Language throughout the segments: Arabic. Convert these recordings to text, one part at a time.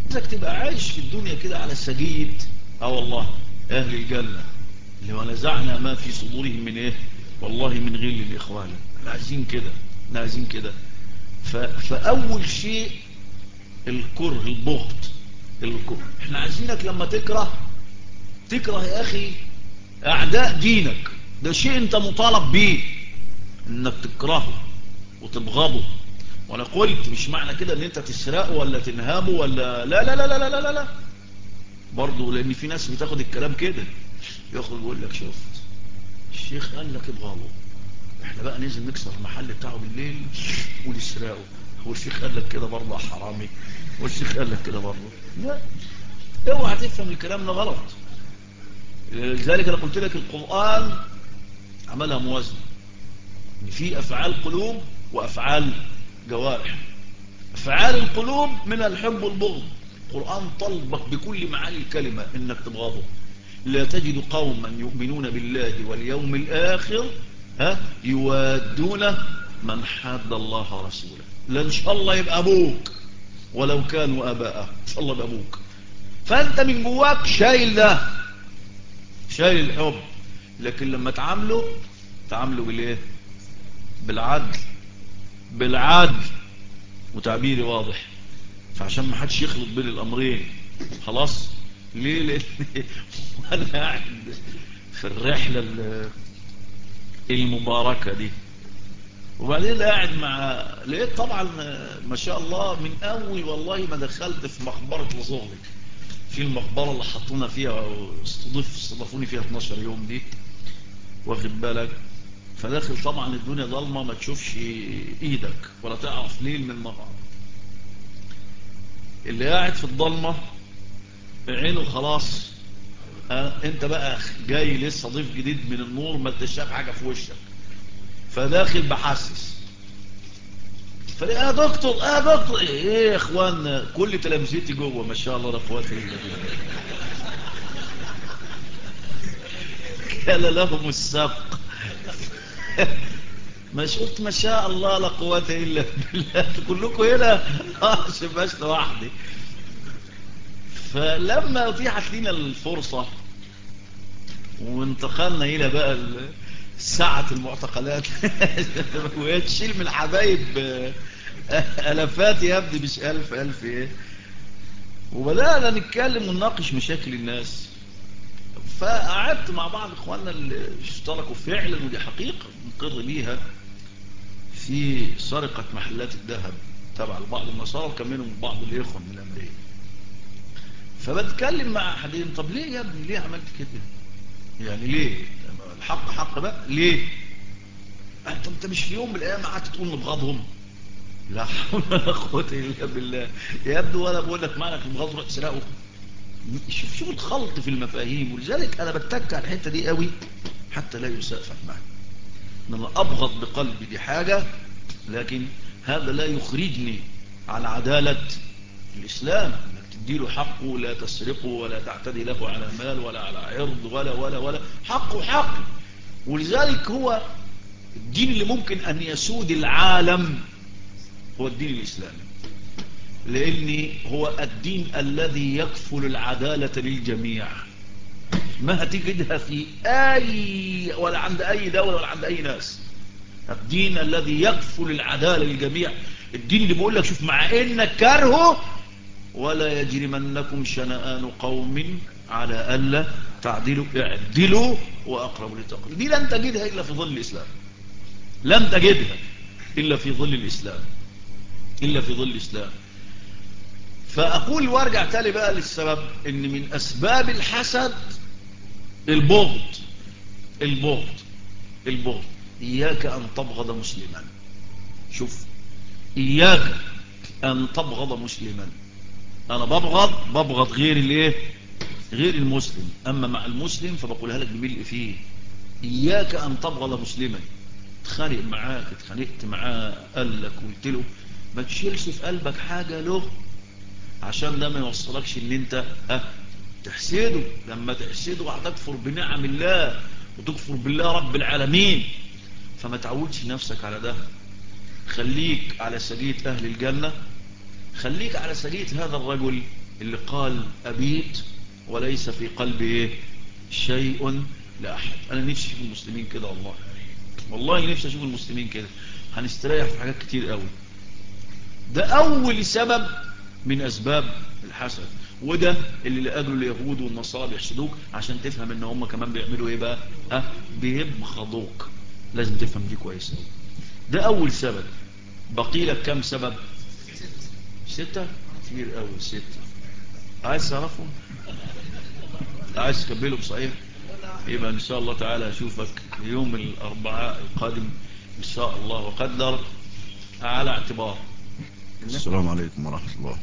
عايزك تبقى عايش في الدنيا كده على سجية والله اهل الجنة اللي ونزعنا ما في صدورهم من ايه والله من غل الاخوان. احنا عايزين كده، احنا عايزين كده. فاول شيء الكره، البغض، الكره. احنا عايزينك لما تكره يا اخي اعداء دينك. ده شيء انت مطالب بيه انك تكرهه وتبغضه. وانا قلت مش معنى كده ان انت تسرقه ولا تنهبه ولا لا لا لا لا لا لا لا برضه، لان في ناس بتاخد الكلام كده، يخرج يقول لك شفت الشيخ قال لك ابغضه، احنا بقى ننزل نكسر المحل بتاعه بالليل ونسرقه. هو الشيخ قال لك كده برضه يا حرامي؟ هو الشيخ قال لك كده برضه؟ لا، اوعى تفهم الكلام ده غلط. لذلك انا قلت لك القرآن عملها موازنة، ان في افعال قلوب وافعال جوارح. افعال القلوب من الحب والبغض، القرآن طلبك بكل معاني الكلمة انك تبغضه. لا تجد قوما يؤمنون بالله واليوم الاخر يوادون من حاد الله ورسوله. لا ان شاء الله يبقى ابوك ولو كانوا اباءه، ان شاء الله يبقى ابوك. فانت من جواك شايل ده، شايل الحب. لكن لما تعامله بالايه؟ بالعدل، بالعدل. وتعبيري واضح، فعشان ما حدش يخلط بين الامرين. خلاص ليه؟ لان وانا قاعد في الرحله المباركه دي، وبعدين قاعد مع لقيت طبعا ما شاء الله من اول والله ما دخلت في مقبره لزغلي، في المقبره اللي حطونا فيها استضافوني فيها 12 يوم دي، واخد بالك. فداخل طبعا الدنيا ضلمه، ما تشوفش ايدك ولا تعرف ليل من نهار. اللي قاعد في الضلمه عينه خلاص. انت بقى جاي لسه ضيف جديد من النور، ما انت شايف حاجه في وشك، فداخل بحسس. يا دكتور يا دكتور، ايه يا اخوان، كل تلامذتي جوه ما شاء الله لا قوه الا بالله. كان لهم السبق. ما شفت ما شاء الله لا قوه الا بالله. كلكم هنا شباش لوحدي. فلما اتيحت لنا الفرصه وانتقلنا الى بقى ساعة المعتقلات وهي تشيل من الحبايب الافات يا ابني، مش الف الف ايه. وبدأنا نتكلم ونناقش مشاكل الناس. فقعدت مع بعض اخواننا اللي اشتركوا فعلا، ودي حقيقة نقر بيها، في سرقة محلات الذهب تبع بعض النصارى، وكان منهم بعض الاخوة من امريكا. فبتكلم مع احدهم، طب ليه يا ابني، ليه عملت كده؟ يعني ليه؟ الحق حق بقى، ليه؟ انت مش في يوم من الايام قعدت تقول نبغضهم؟ لا حول ولا قوه الا بالله يا ابني. ولا بقول لك معنى البغض روح تسرقه؟ شوف الخلط في المفاهيم. ولذلك انا بتك على الحته دي قوي حتى لا يساء فهمها. ان انا ابغض بقلبي دي حاجه، لكن هذا لا يخرجني عن عداله الاسلام، انك تديله حقه، لا تسرقه ولا تعتدي له على مال ولا على عرض ولا حقه حق. ولذلك هو الدين اللي ممكن أن يسود العالم هو الدين الإسلامي، لأن هو الدين الذي يكفل العدالة للجميع. ما هتجدها في أي ولا عند أي دولة ولا عند أي ناس. الدين الذي يكفل العدالة للجميع، الدين اللي بيقول لك شوف مع إنك كرهه ولا يجرمنكم شنآن قوم على ألا تعدلوا اعدلوا وأقربوا للتقوى. دي لن تجدها إلا في ظل الإسلام، لن تجدها إلا في ظل الإسلام، إلا في ظل الإسلام. فأقول وارجع تالي بقى للسبب، إن من أسباب الحسد البغض. البغض البغض. إياك أن تبغض مسلما. شوف، إياك أن تبغض مسلما. أنا ببغض غير الإيه؟ غير المسلم. أما مع المسلم فبقولها لك بملء فيه. إياك أن تبغض مسلما. اتخانق معاك، اتخانقت معاه، قال لك قلت له، ما تشيلش في قلبك حاجة له، عشان ده ما يوصلكش ان انت تحسده. لما تحسده هتكفر بنعم الله وتكفر بالله رب العالمين. فما تعودش نفسك على ده. خليك على سجية اهل الجنة، خليك على سجية هذا الرجل اللي قال أبيت وليس في قلبي شيء لأحد. أنا نفسي أشوف المسلمين كده، والله نفسي أشوف المسلمين كده، هنستريح في حاجات كتير قوي. ده أول سبب من أسباب الحسد، وده اللي لأجله اليهود والنصارى بيحسدوك عشان تفهم ان هم كمان بيعملوا ايه بقى، بيبغضوك. لازم تفهم دي كويس قوي. ده أول سبب. بقي لك كم سبب؟ 6. كتير قوي 6. عايز تعرفهم؟ عايز تكملهم صحيح؟ يبقى ان شاء الله تعالى اشوفك يوم الاربعاء القادم ان شاء الله وقدر، على اعتبار. السلام عليكم ورحمة الله.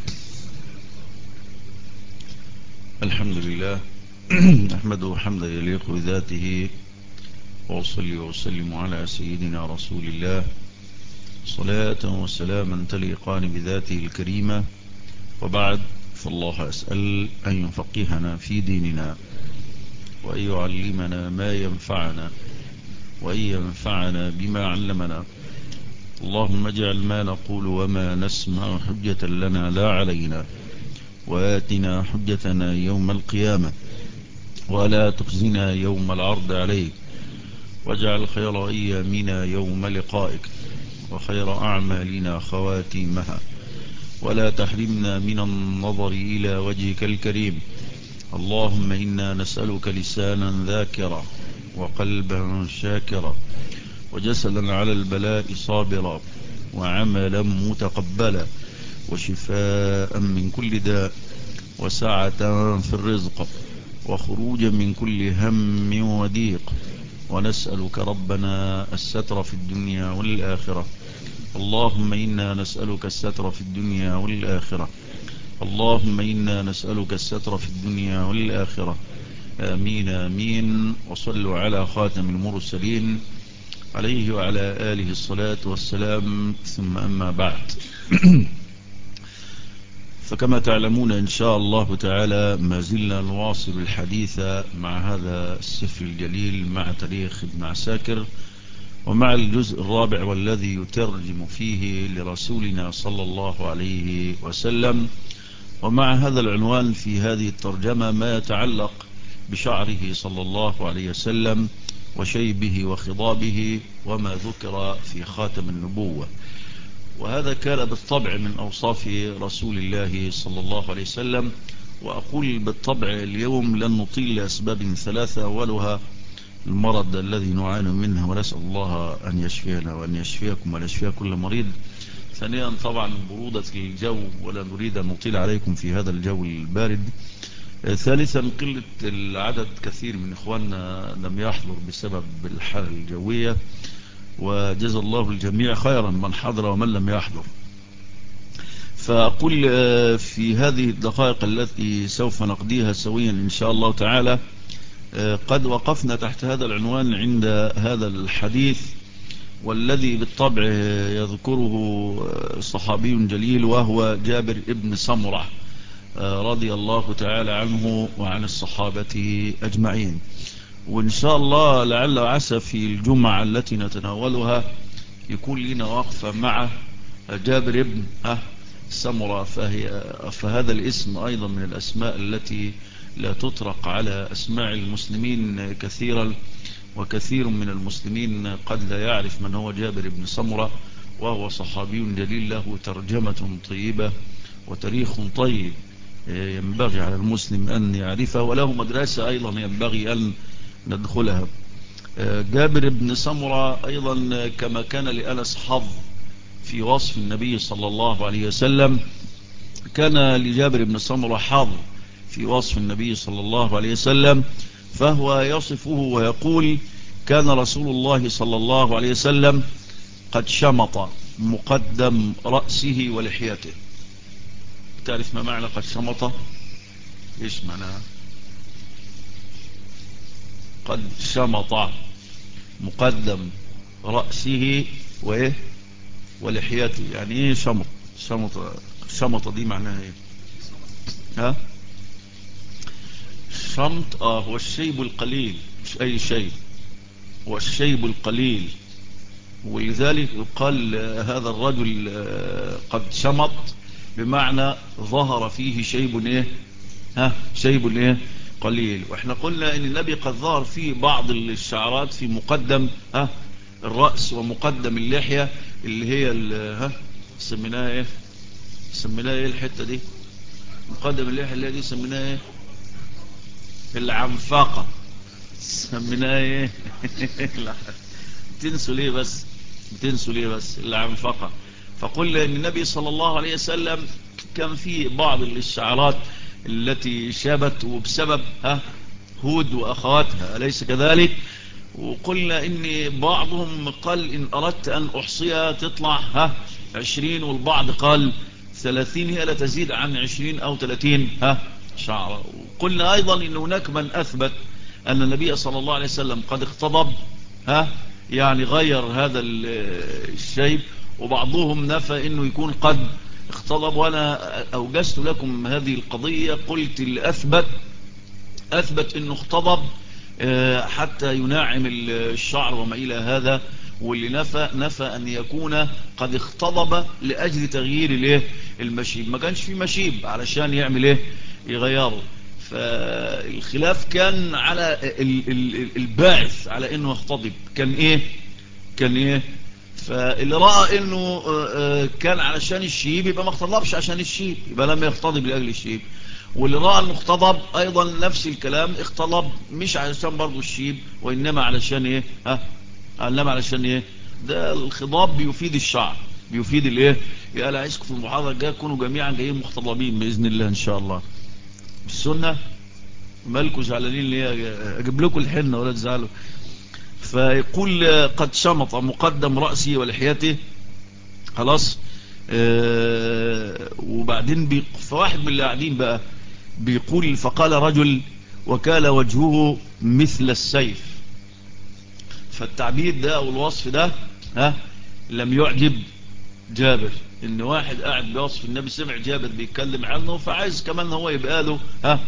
الحمد لله أحمده حمدا يليق بذاته، وأصلي وأسلم على سيدنا رسول الله صلاة وسلاما تليقان بذاته الكريمة، وبعد، فالله أسأل أن يفقهنا في ديننا، وأن يعلمنا ما ينفعنا، وأن ينفعنا بما علمنا. اللهم اجعل ما نقول وما نسمع حجة لنا لا علينا، وآتنا حجتنا يوم القيامة، ولا تخزنا يوم العرض عليك، واجعل خير أيامنا يوم لقائك، وخير أعمالنا خواتيمها، ولا تحرمنا من النظر إلى وجهك الكريم. اللهم إنا نسألك لسانا ذاكرا، وقلبا شاكرا، وجسدا على البلاء صابرا، وعملا متقبلا، وشفاء من كل داء، وسعة في الرزق، وخروجا من كل هم وضيق. ونسألك ربنا الستر في الدنيا والآخرة. اللهم إنا نسألك الستر في الدنيا والآخرة. اللهم إنا نسألك الستر في الدنيا والآخرة. آمين آمين. وصلوا على خاتم المرسلين عليه وعلى آله الصلاة والسلام. ثم أما بعد فكما تعلمون إن شاء الله تعالى ما زلنا نواصل الحديث مع هذا السفر الجليل، مع تاريخ ابن عساكر، ومع الجزء الرابع والذي يترجم فيه لرسولنا صلى الله عليه وسلم. ومع هذا العنوان في هذه الترجمة ما يتعلق بشعره صلى الله عليه وسلم، وشيبه وخضابه، وما ذكر في خاتم النبوة. وهذا كان بالطبع من أوصاف رسول الله صلى الله عليه وسلم. وأقول بالطبع اليوم لن نطيل لأسباب 3. أولها المرض الذي نعاني منه، ونسأل الله أن يشفينا وأن يشفيكم وأن يشفي كل مريض. ثانيا طبعا برودة الجو، ولا نريد أن نطيل عليكم في هذا الجو البارد. ثالثا قلة العدد، كثير من إخواننا لم يحضر بسبب الحالة الجوية، وجزا الله الجميع خيرا من حضر ومن لم يحضر. فأقول في هذه الدقائق التي سوف نقضيها سويا إن شاء الله تعالى، قد وقفنا تحت هذا العنوان عند هذا الحديث، والذي بالطبع يذكره صحابي جليل، وهو جابر ابن سمرة رضي الله تعالى عنه وعن الصحابة أجمعين. وإن شاء الله لعل وعسى في الجمعة التي نتناولها يكون لنا وقفة مع جابر ابن سمرة. فهذا الاسم أيضا من الأسماء التي لا تطرق على أسماء المسلمين كثيرا، وكثير من المسلمين قد لا يعرف من هو جابر ابن سمرة، وهو صحابي جليل له ترجمة طيبة وتاريخ طيب ينبغي على المسلم أن يعرفه، وله مدرسة أيضا ينبغي أن ندخلها. جابر بن سمرة أيضا كما كان لأنس حظ في وصف النبي صلى الله عليه وسلم، كان لجابر بن سمرة حظ في وصف النبي صلى الله عليه وسلم. فهو يصفه ويقول: كان رسول الله صلى الله عليه وسلم قد شمط مقدم رأسه ولحيته. تعرف ما معنى قد شمط؟ ايش معناها؟ قد شمط مقدم رأسه وايه ولحيته. يعني ايه شمط؟ شمط دي معناها ايه؟ شمط هو الشيب القليل، مش اي شيء، هو الشيب القليل. ولذلك يقال هذا الرجل قد شمط، بمعنى ظهر فيه شيب ايه شيب ايه قليل. واحنا قلنا ان النبي قد ظهر فيه بعض الشعرات في مقدم الرأس ومقدم اللحية اللي هي سميناها ايه الحتة دي مقدم اللحية اللي دي سميناها ايه العنفاقة سميناها ايه بتنسوا ليه بس العنفقة. فقلنا ان النبي صلى الله عليه وسلم كان في بعض الشعرات التي شابت وبسبب هود واخواتها أليس كذلك. وقلنا ان بعضهم قال ان اردت ان احصيها تطلع 20 والبعض قال 30 هي لا تزيد عن 20 او 30 شعرة. وقلنا ايضا ان هناك من اثبت ان النبي صلى الله عليه وسلم قد اختضب يعني غير هذا الشيب، وبعضهم نفى انه يكون قد اختضب. وانا اوجزت لكم هذه القضية قلت اثبت انه اختضب حتى يناعم الشعر وما الى هذا، واللي نفى ان يكون قد اختضب لاجل تغيير المشيب. ما كانش في مشيب علشان يعمل يغيره. فالخلاف كان على الباعث على انه يختضب كان ايه فاللي رأى انه كان علشان الشيب يبقى ما اختضبش عشان الشيب، يبقى لم يختضب لاجل الشيب. واللي رأى انه اختضب ايضا نفس الكلام، اختضب مش علشان برضو الشيب وانما علشان انما علشان ده الخضاب بيفيد الشعر، بيفيد يا لا عايزكم في المحاضرة الجاية تكونوا جميعا جايين مختضبين بإذن الله ان شاء الله. السنة مالكوا زعلانين ليه؟ اجيب لكم الحنة ولا تزعلوا. فيقول قد شمط مقدم رأسي ولحيته خلاص. وبعدين فواحد من اللي قاعدين بقى بيقول فقال رجل وكان وجهه مثل السيف. فالتعبير ده او الوصف ده لم يعجب جابر. ان واحد قاعد بيوصف النبي سمع جابر بيتكلم عنه فعايز كمان هو يبقى له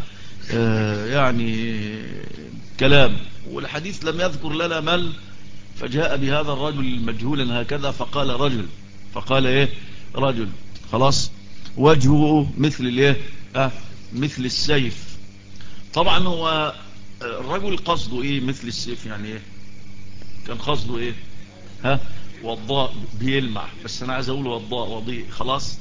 يعني كلام. والحديث لم يذكر لنا من، فجاء بهذا الرجل مجهولا هكذا فقال رجل خلاص وجهه مثل مثل السيف. طبعا هو الرجل قصده مثل السيف يعني كان قصده وضاء بيلمع، بس انا عايز اقول وضاء وضيء خلاص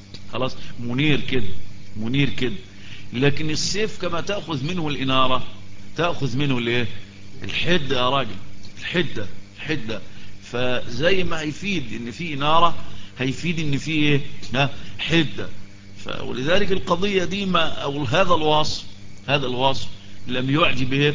منير كده. لكن السيف كما تأخذ منه الإنارة تأخذ منه الحدة يا راجل، الحدة. فزي ما هيفيد ان في إنارة هيفيد ان في حدة. ولذلك القضية دي او هذا الوصف لم يعجب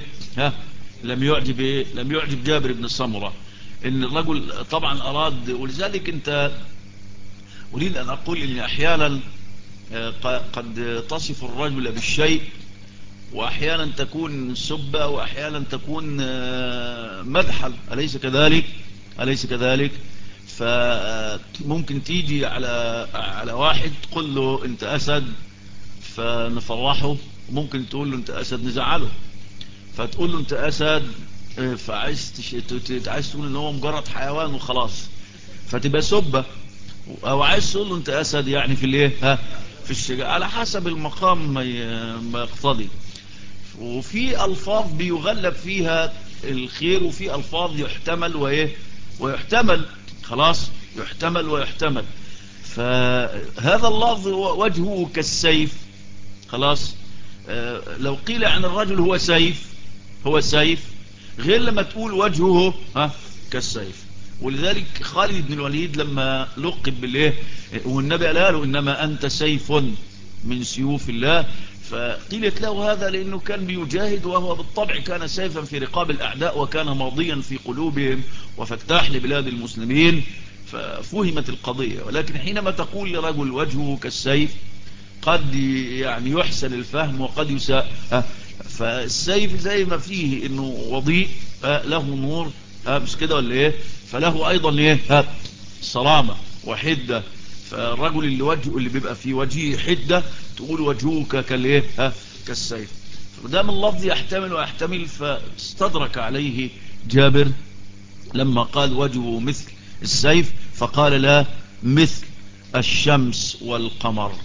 لم يعجب جابر بن السمرة. ان الرجل طبعا اراد. ولذلك انت اريد ان اقول ان احيانا قد تصف الرجل بالشيء واحيانا تكون سبة واحيانا تكون مدحا، أليس كذلك. فممكن تيجي على واحد تقول له انت اسد فنفرحه، ممكن تقول له انت اسد نزعله. فتقول له انت اسد فعايز تقول ان هو مجرد حيوان وخلاص فتبقى سبة. او عايز تقول له انت اسد يعني في في الشجاعة، على حسب المقام ما يقتضي. وفي الفاظ بيغلب فيها الخير وفي الفاظ يحتمل ويحتمل خلاص يحتمل ويحتمل. فهذا اللفظ وجهه كالسيف خلاص. لو قيل عن الرجل هو سيف غير لما تقول وجهه كالسيف. ولذلك خالد بن الوليد لما لقب والنبي قال له انما انت سيف من سيوف الله، فقيلت له هذا لانه كان بيجاهد وهو بالطبع كان سيفا في رقاب الاعداء وكان ماضيا في قلوبهم وفتاح لبلاد المسلمين، ففهمت القضية. ولكن حينما تقول لرجل وجهه كالسيف قد يعني يحسن الفهم وقد يساء. فالسيف زي ما فيه انه وضيء له نور مش كده ولا فله ايضا صرامة وحدة. فالرجل اللي بيبقى في وجهه حدة تقول وجهه كالسيف. فدام اللفظ يحتمل ويحتمل فاستدرك عليه جابر لما قال وجهه مثل السيف فقال لا مثل الشمس والقمر.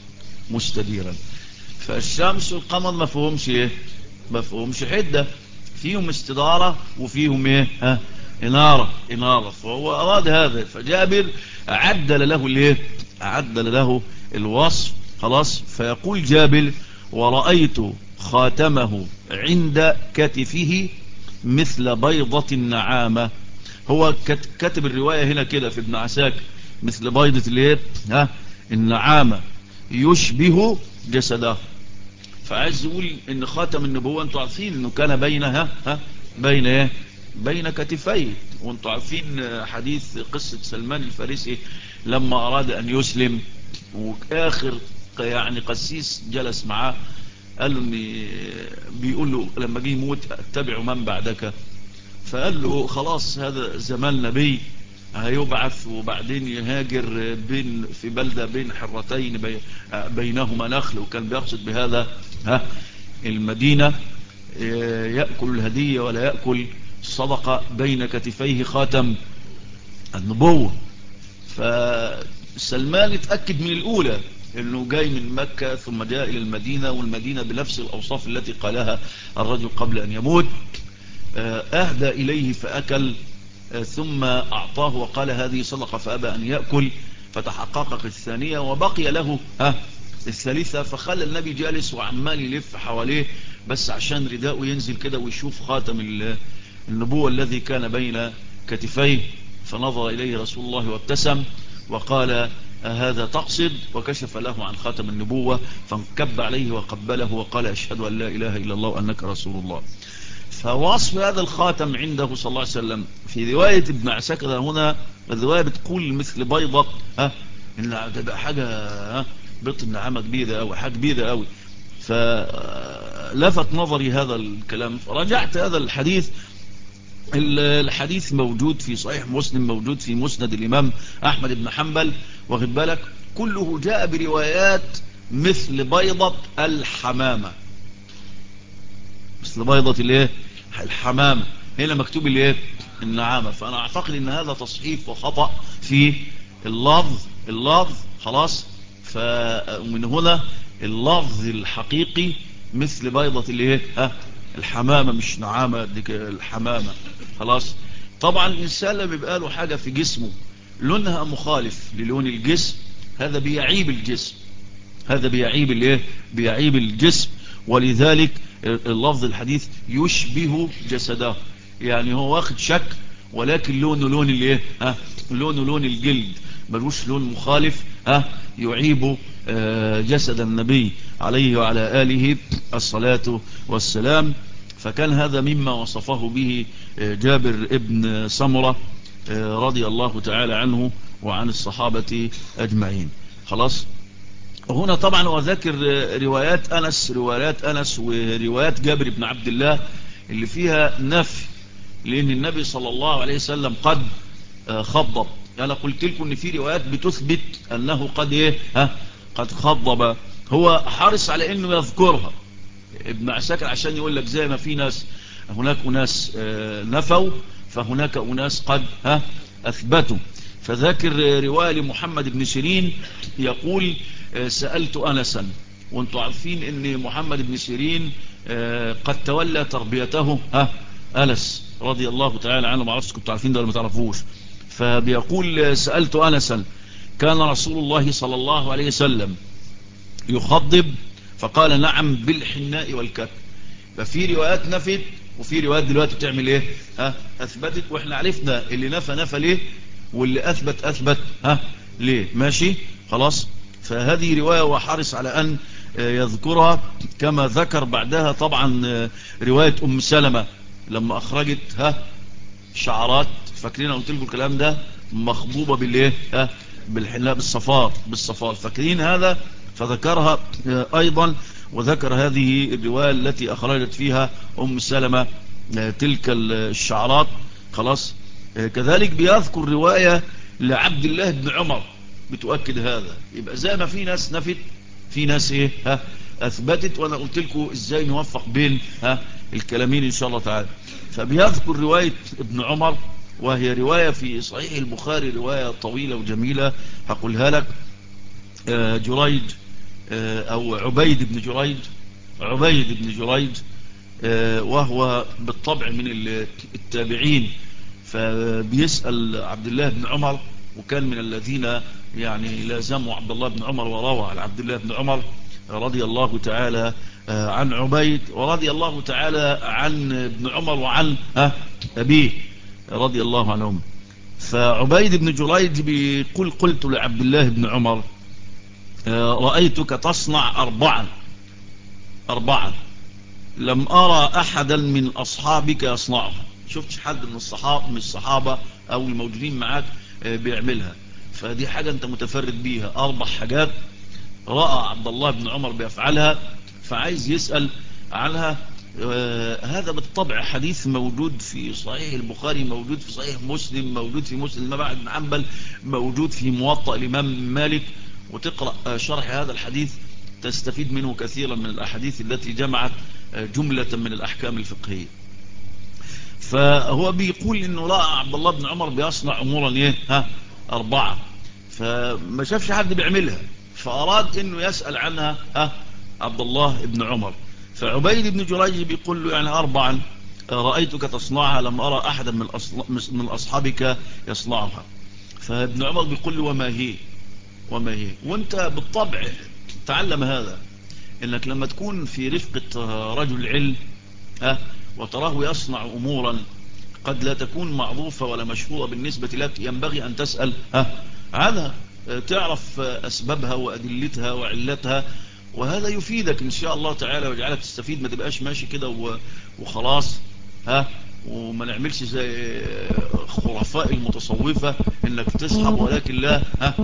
مستديرا. فالشمس والقمر ما فيهمش ايه؟ ما فيهمش حدة، فيهم استدارة وفيهم ايه؟ انارة. فهو اراد هذا، فجابر عدل له الايه؟ عدل له الوصف. خلاص. فيقول جابر: ورأيت خاتمه عند كتفه مثل بيضة النعامة. هو كاتب الرواية هنا كده في ابن عساكر مثل بيضة الايه؟ النعامة يشبه جسده. فعايز يقول ان خاتم النبوة انتوا عارفين انه كان بينها بين ايه؟ بين كتفيه. وانتوا عارفين حديث قصة سلمان الفارسي لما اراد ان يسلم، واخر يعني قسيس جلس معاه قال له ان بيقول له لما جه يموت اتبع من بعدك، فقال له خلاص هذا زمان نبي هيبعث وبعدين يهاجر في بلدة بين حرتين بينهما نخل، وكان بيقصد بهذا المدينة، يأكل الهدية ولا يأكل الصدقة، بين كتفيه خاتم النبوة. فسلمان اتأكد من الأولى انه جاي من مكة ثم جاء الى المدينة، والمدينة بنفس الاوصاف التي قالها الرجل قبل ان يموت. اهدى اليه فاكل، ثم اعطاه وقال هذه صدقة فابى ان يأكل، فتحققت الثانية وبقي له الثالثة. فخلى النبي جالس وعمال يلف حواليه بس عشان رداءه ينزل كده ويشوف خاتم النبوة الذي كان بين كتفيه. فنظر إليه رسول الله وابتسم وقال: هذا تقصد؟ وكشف له عن خاتم النبوة، فانكب عليه وقبله وقال: أشهد أن لا إله إلا الله وأنك رسول الله. فوصف هذا الخاتم عنده صلى الله عليه وسلم في رواية ابن عساكر هنا، الرواية بتقول مثل بيضة إن تبقى حاجة بيض النعامة كبيرة أو حاجة كبيرة أوي. فلفت نظري هذا الكلام، فرجعت هذا الحديث. الحديث موجود في صحيح مسلم، موجود في مسند الإمام أحمد بن حنبل، واخد بالك، كله جاء بروايات مثل بيضة الحمامة. مثل بيضة الايه؟ الحمامة. هنا مكتوب الايه؟ النعامة. فأنا أعتقد أن هذا تصحيف وخطأ في اللفظ. خلاص. فمن هنا اللفظ الحقيقي مثل بيضة الايه؟ الحمامة، مش نعامة ديك الحمامة. خلاص. طبعا الإنسان لما بيبقى له حاجة في جسمه لونها مخالف للون الجسم، هذا بيعيب الجسم، هذا بيعيب الايه؟ بيعيب الجسم. ولذلك اللفظ الحديث يشبه جسده، يعني هو واخد شكل ولكن لونه لون الايه؟ لونه لون الجلد، ملوش لون مخالف يعيب جسد النبي عليه وعلى آله الصلاة والسلام. فكان هذا مما وصفه به جابر ابن سمرة رضي الله تعالى عنه وعن الصحابة أجمعين. خلاص. وهنا طبعا وذكر روايات أنس وروايات جابر بن عبد الله اللي فيها نفي، لأن النبي صلى الله عليه وسلم قد خضب. أنا قلت لكم أن في روايات بتثبت أنه قد قد خضب. هو حرص على أنه يذكرها ابن عساكر عشان يقول لك زي ما في ناس هناك أناس نفوا، فهناك أناس قد أثبتوا. فذكر رواية لمحمد بن سيرين يقول: سألت أنسا. وانتوا عارفين ان محمد بن سيرين قد تولى تربيته أنس رضي الله تعالى عنه. ما عرفش كنتوا عارفين ده ولا ما تعرفوش. فبيقول: سألت أنسا كان رسول الله صلى الله عليه وسلم يخضب؟ فقال: نعم بالحناء والكتم. ففي روايات نفت وفي روايات دلوقتي بتعمل ايه؟ اثبتت. واحنا عرفنا اللي نفى ليه واللي اثبت ليه. ماشي. خلاص. فهذه رواية وحرص على ان يذكرها، كما ذكر بعدها طبعا رواية ام سلمة لما اخرجت شعرات، فاكرين قلت لكم الكلام ده، مخضوبة بالايه؟ بالحناء، بالصفار. فاكرين هذا؟ فذكرها ايضا. وذكر هذه الرواية التي اخرجت فيها ام سلمة تلك الشعرات. خلاص. كذلك بيذكر رواية لعبد الله بن عمر بتؤكد هذا. يبقى زي ما في ناس نفت في ناس اثبتت. وانا قلت لكم ازاي نوفق بين الكلامين ان شاء الله تعالى. فبيذكر رواية ابن عمر، وهي رواية في صحيح البخاري، رواية طويلة وجميلة هقولها لك. جريج أو عبيد بن جريج، عبيد بن جريج، وهو بالطبع من التابعين، فبيسأل عبد الله بن عمر، وكان من الذين يعني لازموا عبد الله بن عمر وروى عن عبد الله بن عمر رضي الله تعالى عن عبيد، ورضي الله تعالى عن ابن عمر وعن أبيه رضي الله عنهم. فعبيد بن جريج بيقول قلت لعبد الله بن عمر رأيتك تصنع أربعا لم أرى أحدا من أصحابك يصنعها. شفتش حد من الصحابة أو الموجودين معاك بيعملها، فدي حاجة أنت متفرد بيها. 4 حاجات رأى عبد الله بن عمر بيفعلها، فعايز يسأل عنها. هذا بالطبع حديث موجود في صحيح البخاري، موجود في صحيح مسلم، موجود في مسلم بعد بن حنبل، موجود في موطأ الإمام مالك. وتقرأ شرح هذا الحديث تستفيد منه كثيرا من الأحاديث التي جمعت جملة من الأحكام الفقهية. فهو بيقول إنه رأى عبد الله بن عمر بيصنع أمورا 4، فما شافش حد بيعملها، فأراد إنه يسأل عنها عبد الله بن عمر. فعبيد بن جريج بيقول له يعني 4 رأيتك تصنعها لم أرى أحدا من أصحابك يصنعها. فابن عمر بيقول له وما هي. وانت بالطبع تعلم هذا، انك لما تكون في رفقة رجل علم وتراه يصنع امورا قد لا تكون معروفة ولا مشهورة بالنسبة لك، ينبغي ان تسأل عنها، تعرف اسبابها وادلتها وعلتها، وهذا يفيدك ان شاء الله تعالى ويجعلك تستفيد. ما تبقاش ماشي كده وخلاص وما نعملش زي خرفاء المتصوفة انك تسحب ولكن لا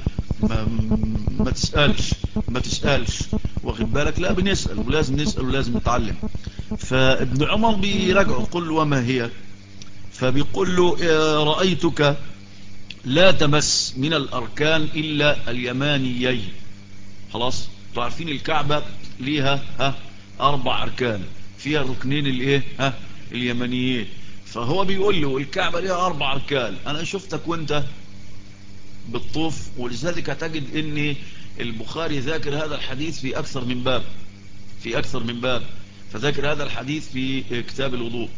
ما تسألش واخد بالك. لا، بنسأل ولازم نسأل ولازم نتعلم. فابن عمر بيراجعه قل له وما هي، فبيقول له رأيتك لا تمس من الأركان إلا اليمانيين. خلاص، تعرفين الكعبة ليها 4 أركان، فيها الركنين اليمانيين. فهو بيقول له الكعبة ليها 4 أركان، أنا شفتك وانت بالطوف، ولذلك هتجد ان البخاري ذاكر هذا الحديث في أكثر من باب، فذاكر هذا الحديث في كتاب الوضوء.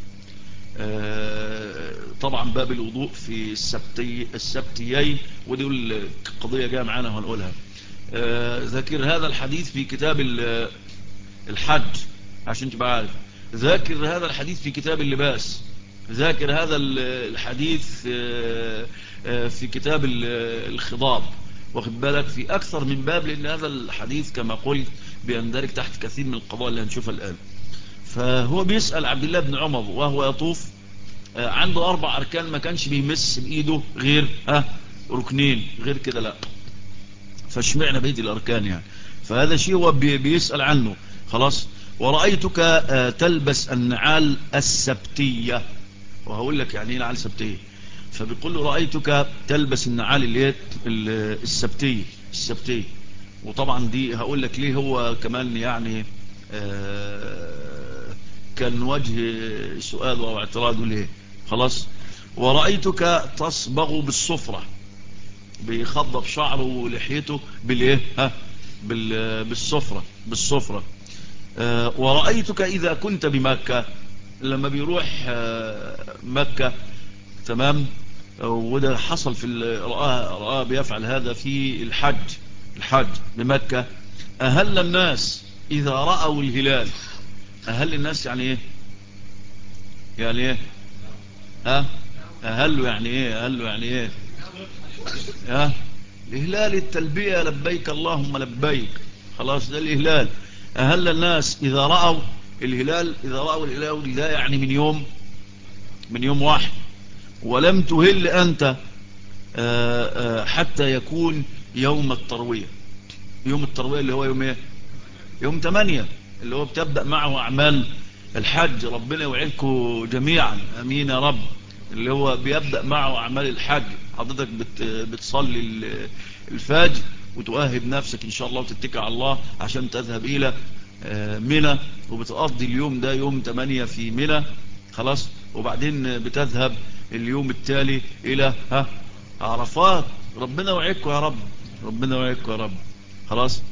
طبعا باب الوضوء في السبتيين، ودي القضية جاء معانا وهنقولها. ذاكر هذا الحديث في كتاب الحج عشان تبقى عارف، ذاكر هذا الحديث في كتاب اللباس، ذاكر هذا الحديث في كتاب الخضاب، واخد بالك، في أكثر من باب، لأن هذا الحديث كما قلت بيندرج تحت كثير من القضايا اللي هنشوفها الآن. فهو بيسأل عبد الله بن عمر وهو يطوف، عنده 4 أركان ما كانش بيمس بإيده غير ركنين، غير كده لا، فاشمعنا بيد الأركان يعني. فهذا شيء هو بيسأل عنه. خلاص، ورأيتك تلبس النعال السبتية، وهقول لك يعني ايه نعال سبتية. فبيقول له رأيتك تلبس النعال اللي هي السبتية. وطبعا دي هقول لك ليه هو كمان يعني كان وجه سؤال او اعتراض ليه. خلاص، ورأيتك تصبغ بالصفرة، بيخضب شعره ولحيته بالايه بالصفرة. ورأيتك إذا كنت بمكة، لما بيروح مكة، تمام، وده حصل في رآه بيفعل هذا في الحج بمكة. أهل الناس إذا رأوا الهلال، أهل الناس يعني إيه؟ يعني إيه؟ أهل يعني إيه؟ الإهلال التلبية لبيك اللهم لبيك. خلاص، ده الإهلال. أهل الناس إذا رأوا الهلال ده يعني من يوم واحد، ولم تهل أنت حتى يكون يوم التروية. يوم التروية اللي هو يوم ايه؟ يوم 8 اللي هو بتبدأ معه أعمال الحج. ربنا يوعدكم جميعا أمين يا رب. اللي هو بيبدأ معه أعمال الحج، حضرتك بتصلي الفجر وتؤهب نفسك إن شاء الله وتتكى على الله عشان تذهب إلى منى، وبتقضي اليوم ده يوم 8 في منى. خلاص، وبعدين بتذهب اليوم التالي إلى عرفات. ربنا يوعدكم يا رب، ربنا يوعدكم يا رب. خلاص،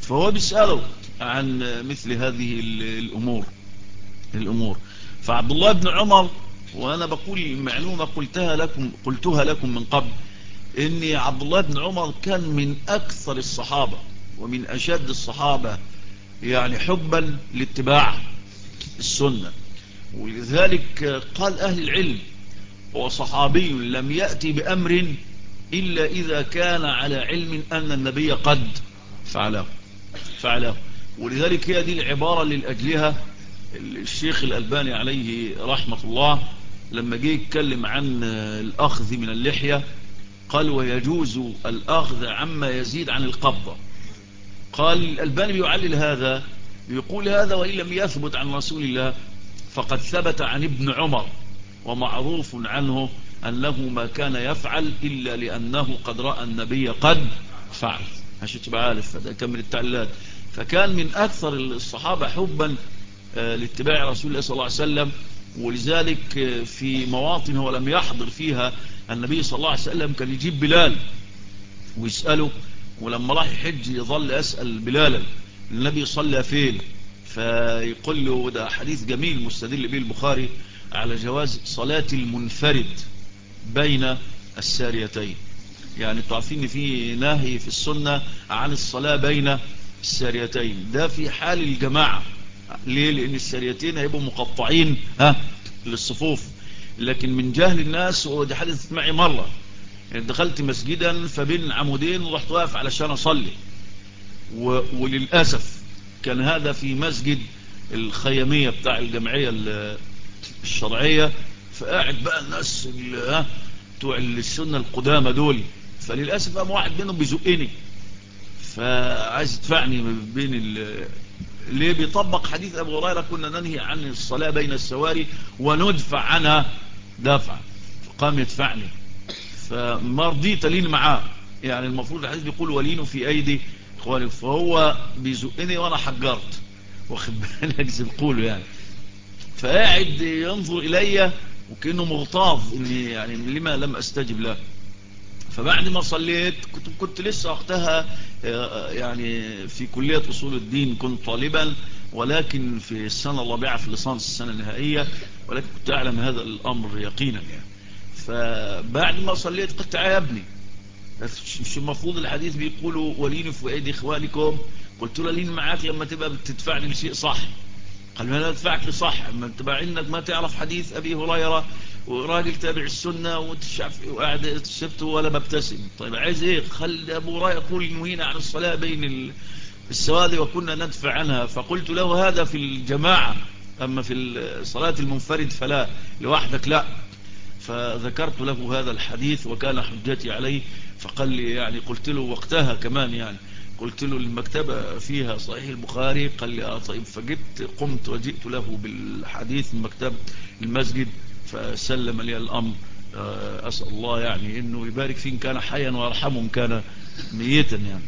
فهو بيسأله عن مثل هذه الأمور. فعبد الله بن عمر، وأنا بقول معلومة قلتها لكم من قبل، إن عبد الله بن عمر كان من أكثر الصحابة ومن أشد الصحابة يعني حبا لاتباع السنة. ولذلك قال أهل العلم: هو صحابي لم يأتي بأمر إلا إذا كان على علم أن النبي قد فعله. ولذلك هي دي العبارة اللي لأجلها الشيخ الألباني عليه رحمة الله لما جه يتكلم عن الأخذ من اللحية قال: ويجوز الأخذ عما يزيد عن القبضة. قال الألباني بيعلل هذا، يقول: هذا وإن لم يثبت عن رسول الله فقد ثبت عن ابن عمر، ومعروف عنه أنه ما كان يفعل إلا لأنه قد رأى النبي قد فعل. عشان تبقى عارف، هذا كمل التعليلات. فكان من أكثر الصحابة حبا لاتباع رسول الله صلى الله عليه وسلم. ولذلك في مواطن هو لم يحضر فيها النبي صلى الله عليه وسلم كان يجيب بلال ويسأله، ولما راح يحج يظل أسأل بلالا النبي صلى فين، فيقول له، ده حديث جميل مستدل به البخاري على جواز صلاة المنفرد بين الساريتين. يعني تعرفين ان في نهي في السنة عن الصلاة بين الساريتين، ده في حال الجماعة. ليه؟ لان الساريتين هيبقوا مقطعين للصفوف. لكن من جهل الناس، ودي حدثت معي مرة، دخلت مسجدا فبين عمودين ورحت واقف علشان اصلي، وللأسف كان هذا في مسجد الخيامية بتاع الجمعية الشرعية. فقاعد بقى الناس بتوع السنة القدامى دول، فللأسف قام واحد منهم بيزقني فعايز يدفعني بين اللي بيطبق حديث أبو هريرة: كنا ننهي عن الصلاة بين السواري وندفع عنها دفع. فقام يدفعني، فما رضيت لين معاه. يعني المفروض الحديث بيقول: ولينوا في أيدي إخواني، فهو بيزقني وأنا حجرت، واخد بالك زي بقوله يعني. فقاعد ينظر إلي وكأنه مغتاظ إني يعني لما لم أستجب له. فبعد ما صليت كنت لسه وقتها يعني في كلية أصول الدين، كنت طالبا، ولكن في السنة الرابعة في ليسانس السنة النهائية، ولكن كنت أعلم هذا الأمر يقينا يعني. فبعد ما صليت قلت: يا ابني، مش المفروض الحديث بيقولوا ولينوا في أيدي إخوانكم؟ قلت له: لين معاك لما تبقى بتدفعني لشيء صح. قال: ما لا ادفعك لصح، اما انت بقى عندك ما تعرف حديث ابي هريره وراجل تابع السنه وتشعف وقاعد شفته ولا ببتسم. طيب عايز ايه؟ خلي ابو هريره يقول: نهينا عن الصلاه بين السواد وكنا ندفع عنها. فقلت له: هذا في الجماعه، اما في صلاه المنفرد فلا، لوحدك لا. فذكرت له هذا الحديث وكان حجتي عليه. فقال لي يعني، قلت له وقتها كمان يعني، قلت له: المكتبة فيها صحيح البخاري؟ قال لي: طيب. قمت وجئت له بالحديث من مكتبة المسجد، فسلم لي الأمر. أسأل الله يعني إنه يبارك فيه إن كان حيا ويرحمه إن كان ميتا يعني.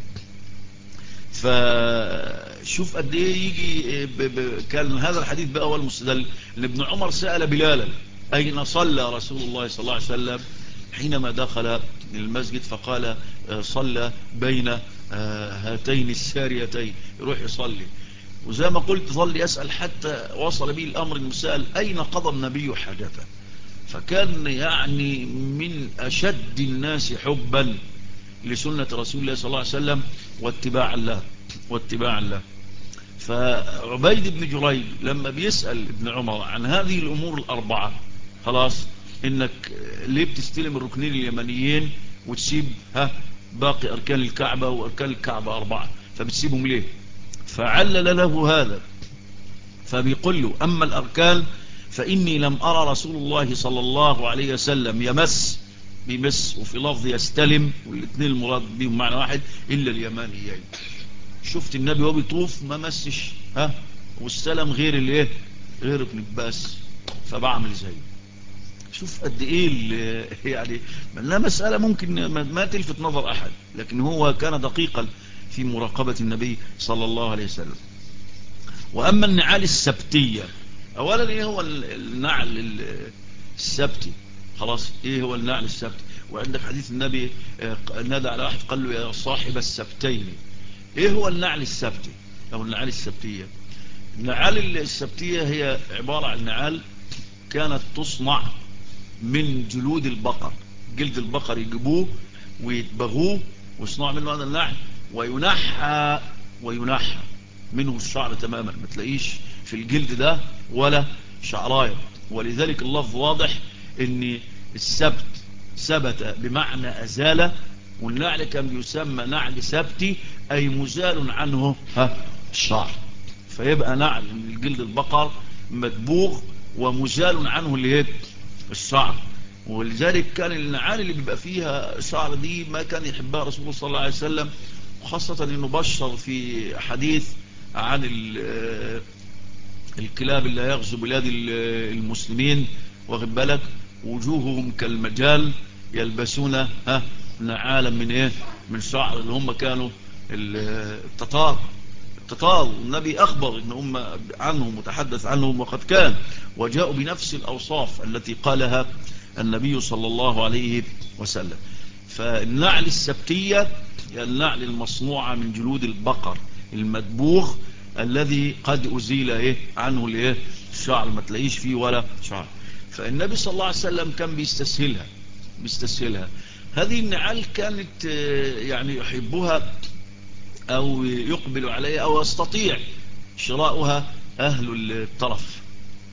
فشوف قد ايه يجي كان هذا الحديث بقى هو المستدل. ابن عمر سأل بلالا: أين صلى رسول الله صلى الله عليه وسلم حينما دخل المسجد؟ فقال: صلى بين هاتين الساريتين. يروح يصلي. وزي ما قلت ظل يسأل حتى وصل به الأمر المسأل: أين قضى النبي حاجته؟ فكان يعني من أشد الناس حبا لسنة رسول الله صلى الله عليه وسلم واتباعا له. فعبيد بن جريج لما بيسأل ابن عمر عن هذه الأمور الأربعة: خلاص، إنك ليه بتستلم الركنين اليمنيين وتسيب باقي أركان الكعبة؟ وأركان الكعبة 4، فبتسيبهم ليه؟ فعلل له هذا، فبيقول له: أما الأركان فإني لم أرى رسول الله صلى الله عليه وسلم بيمس، وفي لفظ يستلم، والاثنين المراد بهم معنى واحد، إلا اليمانيين. شفت النبي وهو بيطوف ما مسش والسلام غير الايه، غير ابن بس، فبعمل زيه. شوف قد ايه يعني لا مسألة ممكن ما تلفت نظر احد، لكن هو كان دقيقا في مراقبة النبي صلى الله عليه وسلم. واما النعال السبتية، اولا ايه هو النعل السبتي؟ خلاص، ايه هو النعل السبتي؟ وعندك حديث النبي نادى على واحد قال له: يا صاحب السبتين ايه هو النعل السبتي او النعال السبتية؟ النعال السبتية هي عبارة عن نعال كانت تصنع من جلود البقر. جلد البقر يجيبوه ويتبغوه ويصنعوا منه هذا النعل، وينحى منه الشعر تماما، ما تلاقيش في الجلد ده ولا شعرايه. ولذلك اللفظ واضح ان السبت ثبت بمعنى أزالة، والنعل كان بيسمى نعل سبتي أي مزال عنه الشعر. فيبقى نعل من الجلد البقر مدبوغ ومزال عنه اللي هي الشعر. ولذلك كان النعال اللي بيبقى فيها شعر دي ما كان يحبها رسول الله صلى الله عليه وسلم، خاصة انه بشر في حديث عن الكلاب اللي يغزو بلاد المسلمين، واخد بالك، وجوههم كالمجال يلبسون نعالا من ايه؟ من شعر، اللي هم كانوا التتار. النبي اخبر ان هم عنهم وتحدث عنهم وقد كان، وجاءوا بنفس الاوصاف التي قالها النبي صلى الله عليه وسلم. فالنعل السبتية هي النعل المصنوعة من جلود البقر المدبوغ الذي قد أزيل إيه عنه الإيه الشعر، ما تلاقيش فيه ولا شعر. فالنبي صلى الله عليه وسلم كان بيستسهلها. هذه النعال كانت يعني يحبها أو يقبل عليها أو يستطيع شراؤها أهل الطرف.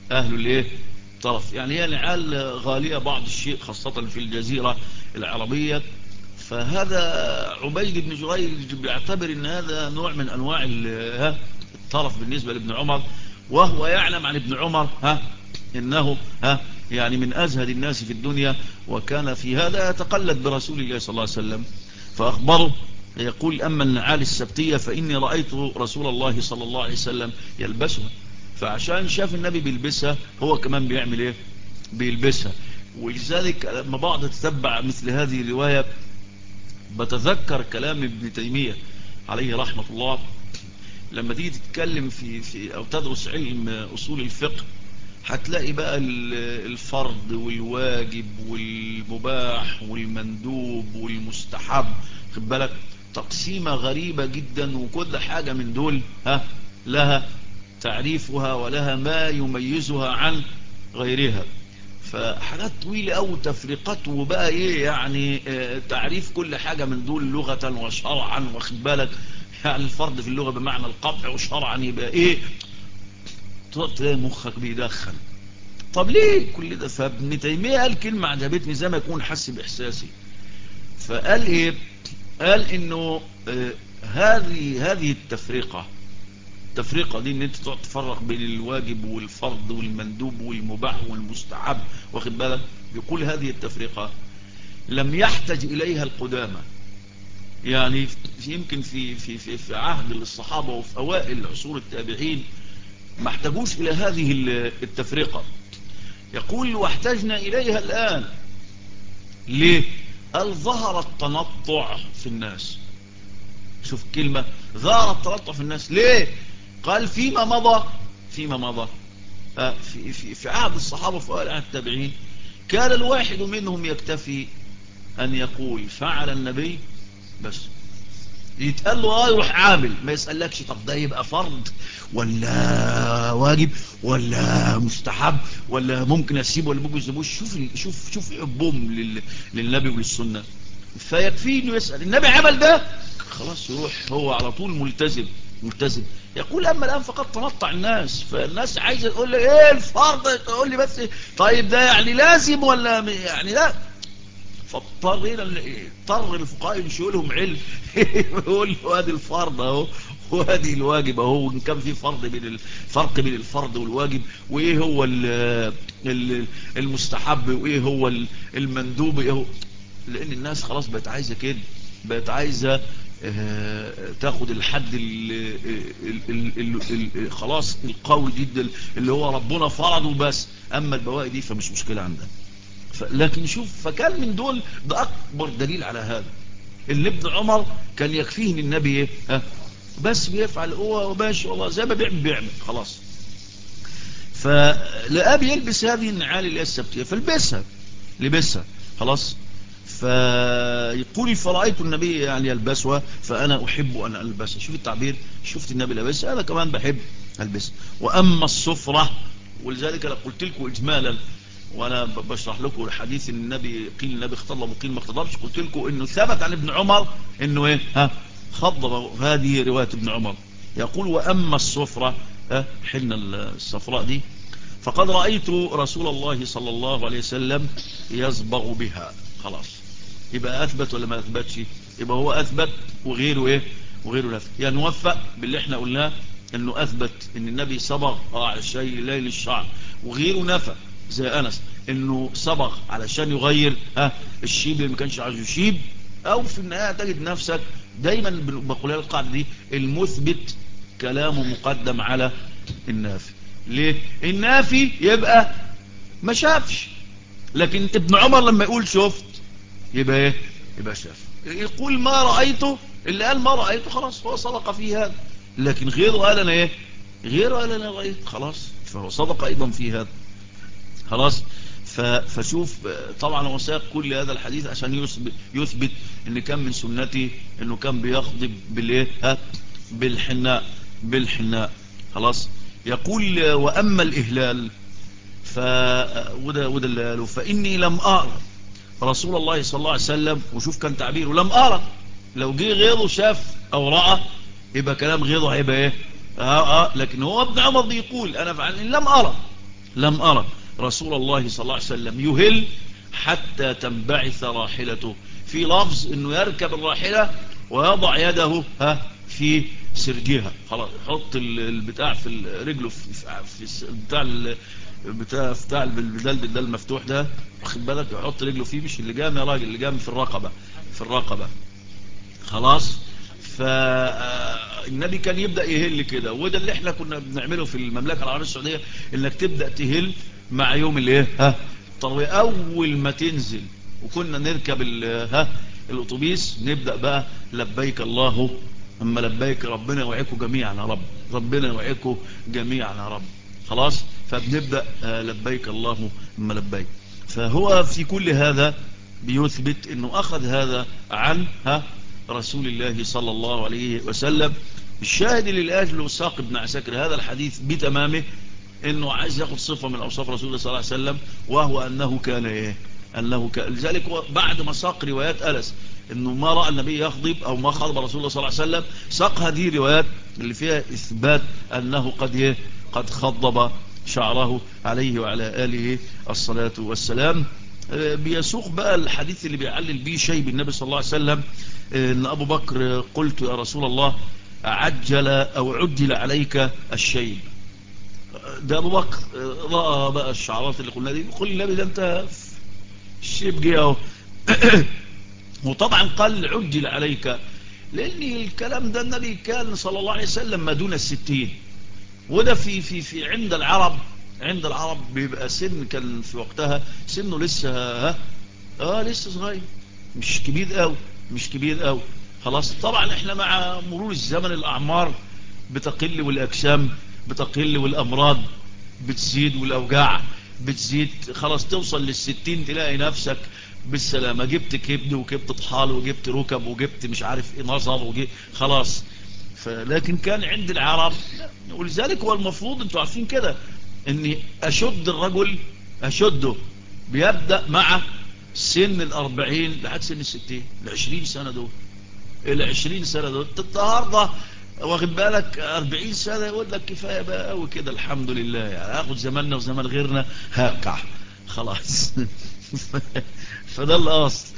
يعني هي نعال غالية بعض الشيء خاصة في الجزيرة العربية. فهذا عبيد بن جريج بيعتبر ان هذا نوع من انواع الطرف بالنسبة لابن عمر، وهو يعلم عن ابن عمر انه يعني من ازهد الناس في الدنيا، وكان في هذا يتقلد برسول الله صلى الله عليه وسلم. فاخبره يقول: اما النعال السبتية فاني رأيت رسول الله صلى الله عليه وسلم يلبسها. فعشان شاف النبي بيلبسها هو كمان بيعمل ايه؟ بيلبسها. ولذلك لما بعض تتبع مثل هذه الرواية بتذكر كلام ابن تيمية عليه رحمة الله، لما تيجي تتكلم في او تدرس علم اصول الفقه، هتلاقي بقى الفرض والواجب والمباح والمندوب والمستحب، خد بالك، تقسيمة غريبة جدا، وكل حاجة من دول لها تعريفها ولها ما يميزها عن غيرها. فحاجات طويلة أو تفريقات، وبقى ايه يعني تعريف كل حاجة من دول لغة وشرعا، واخد بالك، يعني الفرض في اللغة بمعنى القطع، وشرعا يبقى ايه، تلاقي مخك بيدخل. طب ليه كل ده؟ فابن تيمية قال كلمة عجبتني زي ما يكون حس بإحساسي. فقال ايه؟ قال انه هذه التفرقة دي، ان انت تقعد تفرق بين الواجب والفرض والمندوب والمباح والمستحب، واخد بالك، يقول هذه التفرقة لم يحتج اليها القدامى. يعني يمكن في عهد الصحابة وفي اوائل عصور التابعين ما احتاجوش الى هذه التفرقة. يقول: واحتجنا اليها الان. ليه؟ قال: ظهر التنطع في الناس. شوف كلمة، ظهر التنطع في الناس. ليه؟ قال: فيما مضى في عهد الصحابة في عهد التابعين كان الواحد منهم يكتفي أن يقول فعل النبي بس، يتقال له يروح عامل، ما يسألكش طب ده يبقى فرض ولا واجب ولا مستحب ولا ممكن اسيبه ولا ممكن يسيبوش. شوف حبهم للنبي وللسنة. فيكفي انه يسأل النبي عمل ده، خلاص يروح هو على طول ملتزم. يقول: اما الان فقد تنطع الناس، فالناس عايزه تقول لي ايه الفرض، تقول لي بس طيب ده يعني لازم ولا يعني لا. فاضطر الفقهاء ينشئوا لهم علم يقول له ادي الفرض اهو وادي الواجب اهو، وان كان في فرق بين الفرض والواجب، وايه هو المستحب، وايه هو المندوب، ايه هو. لان الناس خلاص بقت عايزه كده، بقت عايزه تاخد الحد خلاص القوي جدا اللي هو ربنا فرضه بس، اما البواقي دي فمش مشكله عندها. لكن شوف، فكان من دول ده اكبر دليل على هذا، اللي ابن عمر كان يكفيه ان النبي ايه بس بيفعل هو وماشي والله زي ما بيعمل خلاص. فلقى بيلبس هذه النعال اللي هي السبتيه، فلبسها خلاص. فيقول فرأيت النبي يعني يلبسها فأنا أحب أن ألبسها. شوف التعبير، شفت النبي لبسها أنا كمان بحب ألبسها. وأما الصفرة، ولذلك أنا قلت لكم إجمالا وأنا بشرح لكم الحديث النبي قيل النبي اختضب وقيل ما اختضبش، قلت لكم إنه ثبت عن ابن عمر إنه إيه خضب. هذه رواية ابن عمر. يقول وأما الصفرة حين الصفراء دي فقد رأيت رسول الله صلى الله عليه وسلم يصبغ بها. خلاص يبقى أثبت ولا ما أثبتش؟ يبقى هو أثبت وغيره إيه؟ وغيره نفى. يعني نوفق باللي احنا قلناه إنه أثبت إن النبي صبغ على شيء ليل الشعر، وغيره نفى زي أنس إنه صبغ علشان يغير الشيب اللي ما كانش عايزه يشيب. أو في النهاية تجد نفسك دايما بقولها القاعدة دي، المثبت كلامه مقدم على النافي. ليه؟ النافي يبقى ما شافش، لكن ابن عمر لما يقول شفت يبقى ايه؟ يبقى شاف. يقول ما رأيته، اللي قال ما رأيته خلاص هو صدق في هذا، لكن غيره قال انا ايه؟ غيره قال انا رأيت، خلاص فهو صدق ايضا في هذا. خلاص. فشوف طبعا هو ساق كل هذا الحديث عشان يثبت ان كان من سنته انه كان بيخضب بالايه بالحناء. خلاص. يقول واما الاهلال وده اللي قاله فاني لم ارى رسول الله صلى الله عليه وسلم. وشوف كان تعبيره لم ارى، لو جه غيره شاف او راى يبقى كلام غيره هيبقى ايه؟ لكن هو ابن عمر بيقول انا فعلا لم ارى رسول الله صلى الله عليه وسلم يهل حتى تنبعث راحلته. في لفظ انه يركب الراحلة ويضع يده في سرجها. خلاص يحط البتاع في رجله في بتاع البدال المفتوح ده، واخد بالك، يحط رجله فيه، مش اللي جام يا راجل، اللي جام في الرقبة. خلاص. فالنبي كان يبدأ يهل كده، وده اللي احنا كنا بنعمله في المملكة العربية السعودية، انك تبدأ تهل مع يوم الايه التروية. اول ما تنزل وكنا نركب الاتوبيس نبدأ بقى لبيك الله اما لبيك، ربنا يوعيكم جميعا يا رب، ربنا يوعيكم جميعا يا رب. خلاص. فبنبدأ لبيك الله اما لبيك. فهو في كل هذا بيثبت انه اخذ هذا عن رسول الله صلى الله عليه وسلم. الشاهد اللي لأجله ساق ابن عساكر هذا الحديث بتمامه انه عايز ياخذ صفة من اوصاف رسول الله صلى الله عليه وسلم، وهو انه كان ايه؟ لذلك بعد ما ساق روايات أنس انه ما رأى النبي يخضب او ما خضب رسول الله صلى الله عليه وسلم، ساق هذه روايات اللي فيها اثبات انه قد خضب شعره عليه وعلى آله الصلاة والسلام. بيسوق بقى الحديث اللي بيعلل بيه شيب النبي صلى الله عليه وسلم، ان ابو بكر قلت يا رسول الله عجل او عجل عليك الشيب. ده ابو بكر رأى بقى الشعرات اللي قلنا دي، يقول النبي ده انت الشيب جه اهو. وطبعا قال عجل عليك لان الكلام ده النبي كان صلى الله عليه وسلم ما دون 60، وده في عند العرب بيبقى سن كان في وقتها سنه لسه لسه صغير، مش كبير قوي. خلاص. طبعا احنا مع مرور الزمن الاعمار بتقل والاجسام بتقل والامراض بتزيد والاوجاع بتزيد. خلاص توصل لل60 تلاقي نفسك بالسلامة، جبت كبد وجبت طحال وجبت ركب وجبت مش عارف ايه نظر خلاص. لكن كان عند العرب، ولذلك هو المفروض انتوا عارفين كده ان الرجل اشده بيبدأ مع سن 40 لحد سن 60، ال20 سنة دول النهارده واخد بالك 40 سنة يقول لك كفاية بقى قوي كده الحمد لله، يعني هاخد زماننا وزمان غيرنا هركع خلاص. فده الاصل.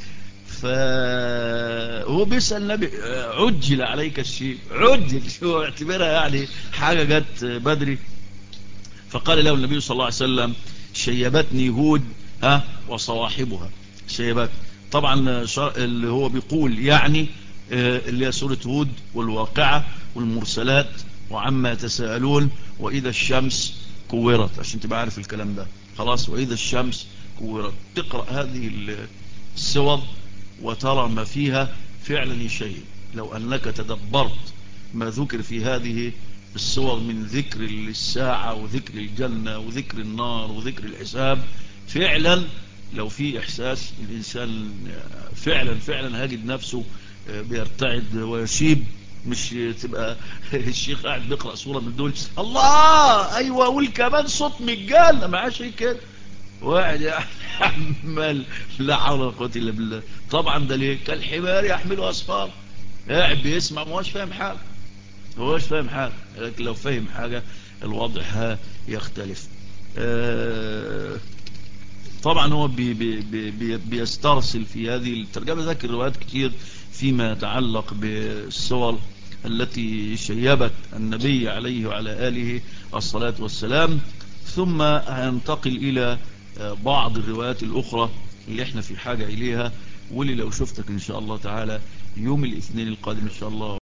فهو بيسأل النبي عجل عليك الشيء، عجل شو اعتبرها يعني حاجة جت بدري. فقال له النبي صلى الله عليه وسلم شيبتني هود وصواحبها. شيبت طبعا اللي هو بيقول يعني اللي هي سورة هود والواقعة والمرسلات وعما يتساءلون وإذا الشمس كورت، عشان تبقى عارف الكلام ده. خلاص. وإذا الشمس كورت تقرأ هذه السور وترى ما فيها فعلا شيء. لو أنك تدبرت ما ذكر في هذه السور من ذكر الساعة وذكر الجنة وذكر النار وذكر الحساب، فعلا لو في إحساس الإنسان فعلا هاجد نفسه بيرتعد ويشيب، مش تبقى الشيخ قاعد بيقرأ سورة من دول الله أيوة قول كمان صوت مجال معاش كده واحد يعمل لا حول ولا قوة إلا بالله. طبعا ده ليه كالحمار يحمله أسفار، قاعد بيسمع ما هوش فاهم حاجة، هوش فاهم حاجة. لكن لو فهم حاجة الوضع يختلف. طبعا هو بيسترسل في هذه الترجمة، ذكر روايات كتير فيما يتعلق بالصور التي شيبت النبي عليه وعلى آله الصلاة والسلام. ثم هننتقل إلى بعض الروايات الأخرى اللي احنا في حاجة إليها، واللي لو شفتك إن شاء الله تعالى يوم الاثنين القادم إن شاء الله